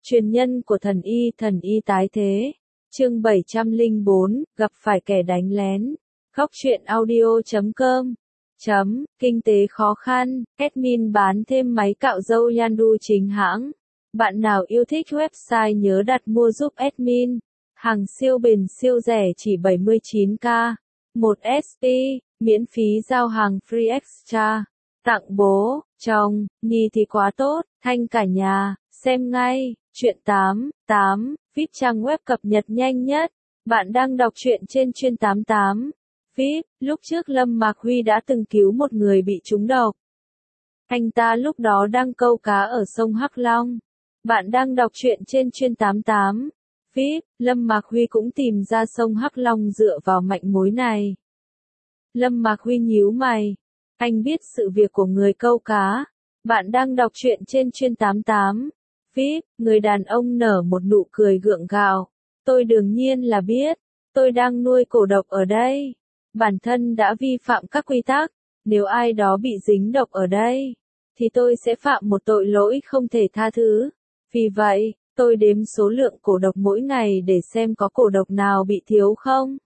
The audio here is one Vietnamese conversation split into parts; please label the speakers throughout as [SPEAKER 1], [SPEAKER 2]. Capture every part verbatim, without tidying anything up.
[SPEAKER 1] Truyền nhân của thần y, thần y tái thế. Chương bảy trăm lẻ bốn, gặp phải kẻ đánh lén. Góc truyện audio chấm com. Chấm, kinh tế khó khăn, admin bán thêm máy cạo râu Yandu chính hãng. Bạn nào yêu thích website nhớ đặt mua giúp admin. Hàng siêu bền siêu rẻ chỉ bảy mươi chín k. một S P, miễn phí giao hàng free extra. Tặng bố, chồng, nhi thì quá tốt, thanh cả nhà, xem ngay. Truyện tám tám, vê i pê trang web cập nhật nhanh nhất. Bạn đang đọc truyện trên chuyên tám tám. vê i pê, lúc trước Lâm Mạc Huy đã từng cứu một người bị trúng độc. Anh ta lúc đó đang câu cá ở sông Hắc Long. Bạn đang đọc truyện trên chuyên tám tám. vê i pê, Lâm Mạc Huy cũng tìm ra sông Hắc Long dựa vào manh mối này. Lâm Mạc Huy nhíu mày. Anh biết sự việc của người câu cá. Bạn đang đọc truyện trên chuyên tám tám. vê i pê, người đàn ông nở một nụ cười gượng gạo. Tôi đương nhiên là biết. Tôi đang nuôi cổ độc ở đây. Bản thân đã vi phạm các quy tắc. Nếu ai đó bị dính độc ở đây, thì tôi sẽ phạm một tội lỗi không thể tha thứ. Vì vậy, tôi đếm số lượng cổ độc mỗi ngày để xem có cổ độc nào bị thiếu không.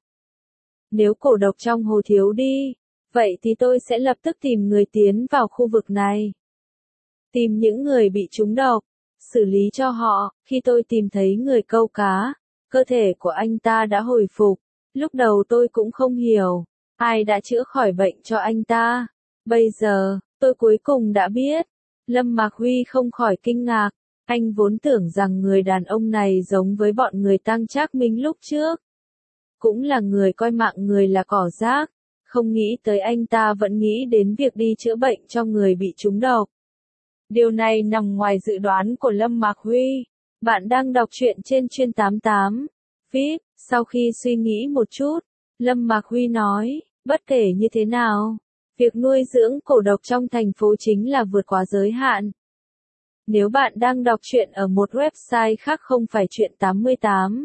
[SPEAKER 1] Nếu cổ độc trong hồ thiếu đi, vậy thì tôi sẽ lập tức tìm người tiến vào khu vực này. Tìm những người bị trúng độc, xử lý cho họ. Khi tôi tìm thấy người câu cá, cơ thể của anh ta đã hồi phục. Lúc đầu tôi cũng không hiểu, ai đã chữa khỏi bệnh cho anh ta. Bây giờ, tôi cuối cùng đã biết. Lâm Mạc Huy không khỏi kinh ngạc. Anh vốn tưởng rằng người đàn ông này giống với bọn người Tăng Trác Minh lúc trước. Cũng là người coi mạng người là cỏ rác. Không nghĩ tới anh ta vẫn nghĩ đến việc đi chữa bệnh cho người bị trúng độc. Điều này nằm ngoài dự đoán của Lâm Mạc Huy. Bạn đang đọc truyện trên chuyên tám tám. vê i pê, sau khi suy nghĩ một chút, Lâm Mạc Huy nói, bất kể như thế nào, việc nuôi dưỡng cổ độc trong thành phố chính là vượt quá giới hạn. Nếu bạn đang đọc truyện ở một website khác không phải truyện tám mươi tám.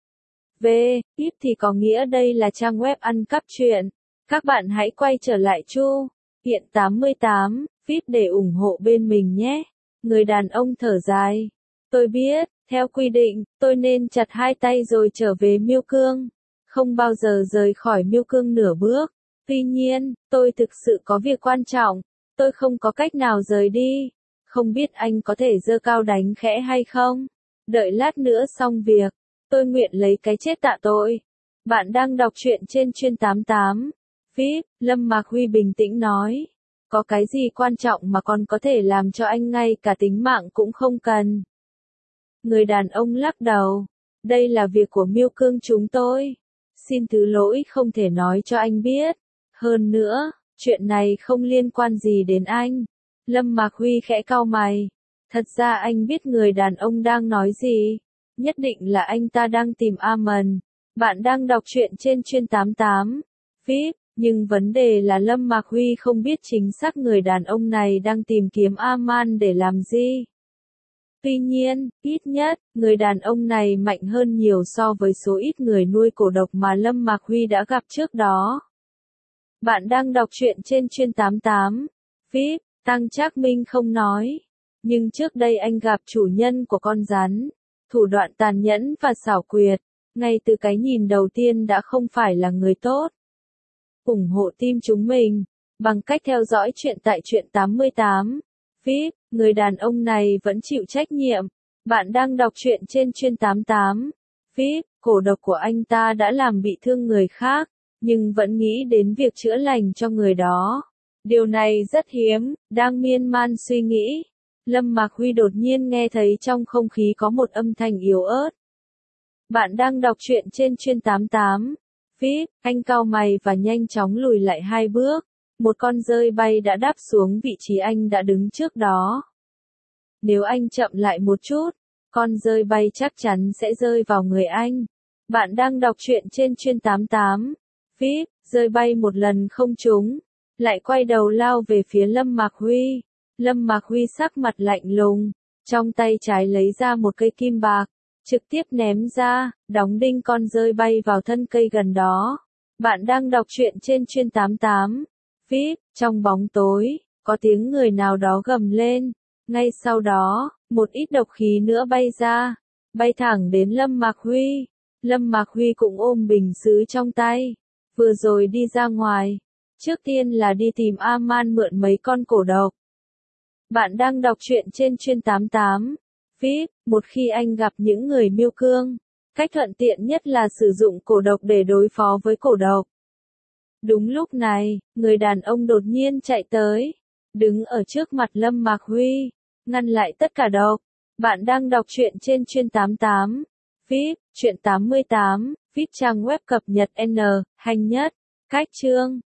[SPEAKER 1] vê i pê thì có nghĩa đây là trang web ăn cắp truyện. Các bạn hãy quay trở lại Chu Hiện tám mươi tám, vê i pê để ủng hộ bên mình nhé. Người đàn ông thở dài. Tôi biết, theo quy định, tôi nên chặt hai tay rồi trở về Miêu Cương. Không bao giờ rời khỏi Miêu Cương nửa bước. Tuy nhiên, tôi thực sự có việc quan trọng. Tôi không có cách nào rời đi. Không biết anh có thể giơ cao đánh khẽ hay không? Đợi lát nữa xong việc, tôi nguyện lấy cái chết tạ tội. Bạn đang đọc truyện trên chuyên tám tám. vê i pê, Lâm Mạc Huy bình tĩnh nói. Có cái gì quan trọng mà còn có thể làm cho anh ngay cả tính mạng cũng không cần. Người đàn ông lắc đầu. Đây là việc của Miêu Cương chúng tôi. Xin thứ lỗi không thể nói cho anh biết. Hơn nữa, chuyện này không liên quan gì đến anh. Lâm Mạc Huy khẽ cau mày. Thật ra anh biết người đàn ông đang nói gì. Nhất định là anh ta đang tìm Aman. Bạn đang đọc truyện trên chuyên tám tám. vê i pê, nhưng vấn đề là Lâm Mạc Huy không biết chính xác người đàn ông này đang tìm kiếm Aman để làm gì. Tuy nhiên, ít nhất, người đàn ông này mạnh hơn nhiều so với số ít người nuôi cổ độc mà Lâm Mạc Huy đã gặp trước đó. Bạn đang đọc truyện trên chuyên tám tám. vê i pê, Tăng Trác Minh không nói. Nhưng trước đây anh gặp chủ nhân của con rắn. Thủ đoạn tàn nhẫn và xảo quyệt. Ngay từ cái nhìn đầu tiên đã không phải là người tốt. ủng hộ team chúng mình bằng cách theo dõi truyện tại truyện tám mươi tám. vê i pê, người đàn ông này vẫn chịu trách nhiệm. Bạn đang đọc truyện trên chuyên tám tám. vê i pê, cổ độc của anh ta đã làm bị thương người khác, nhưng vẫn nghĩ đến việc chữa lành cho người đó. Điều này rất hiếm. Đang miên man suy nghĩ, Lâm Mạc Huy đột nhiên nghe thấy trong không khí có một âm thanh yếu ớt. Bạn đang đọc truyện trên chuyên tám tám. vê i pê, anh cau mày và nhanh chóng lùi lại hai bước. Một con dơi bay đã đáp xuống vị trí anh đã đứng trước đó. Nếu anh chậm lại một chút, con dơi bay chắc chắn sẽ rơi vào người anh. Bạn đang đọc truyện trên chuyên tám tám. vê i pê, dơi bay một lần không trúng, lại quay đầu lao về phía Lâm Mạc Huy. Lâm Mạc Huy sắc mặt lạnh lùng, trong tay trái lấy ra một cây kim bạc, trực tiếp ném ra, đóng đinh con dơi bay vào thân cây gần đó. Bạn đang đọc truyện trên chuyên tám tám. vê i pê, trong bóng tối, có tiếng người nào đó gầm lên. Ngay sau đó, một ít độc khí nữa bay ra, bay thẳng đến Lâm Mạc Huy. Lâm Mạc Huy cũng ôm bình sứ trong tay, vừa rồi đi ra ngoài. Trước tiên là đi tìm A-man mượn mấy con cổ độc. Bạn đang đọc truyện trên Chuyên tám tám. vê i pê, một khi anh gặp những người miêu cương, cách thuận tiện nhất là sử dụng cổ độc để đối phó với cổ độc. Đúng lúc này, người đàn ông đột nhiên chạy tới, đứng ở trước mặt Lâm Mạc Huy, ngăn lại tất cả độc. Bạn đang đọc truyện trên Chuyên tám tám. vê i pê, Truyện tám mươi tám, vê i pê trang web cập nhật N, hành nhất, cách chương.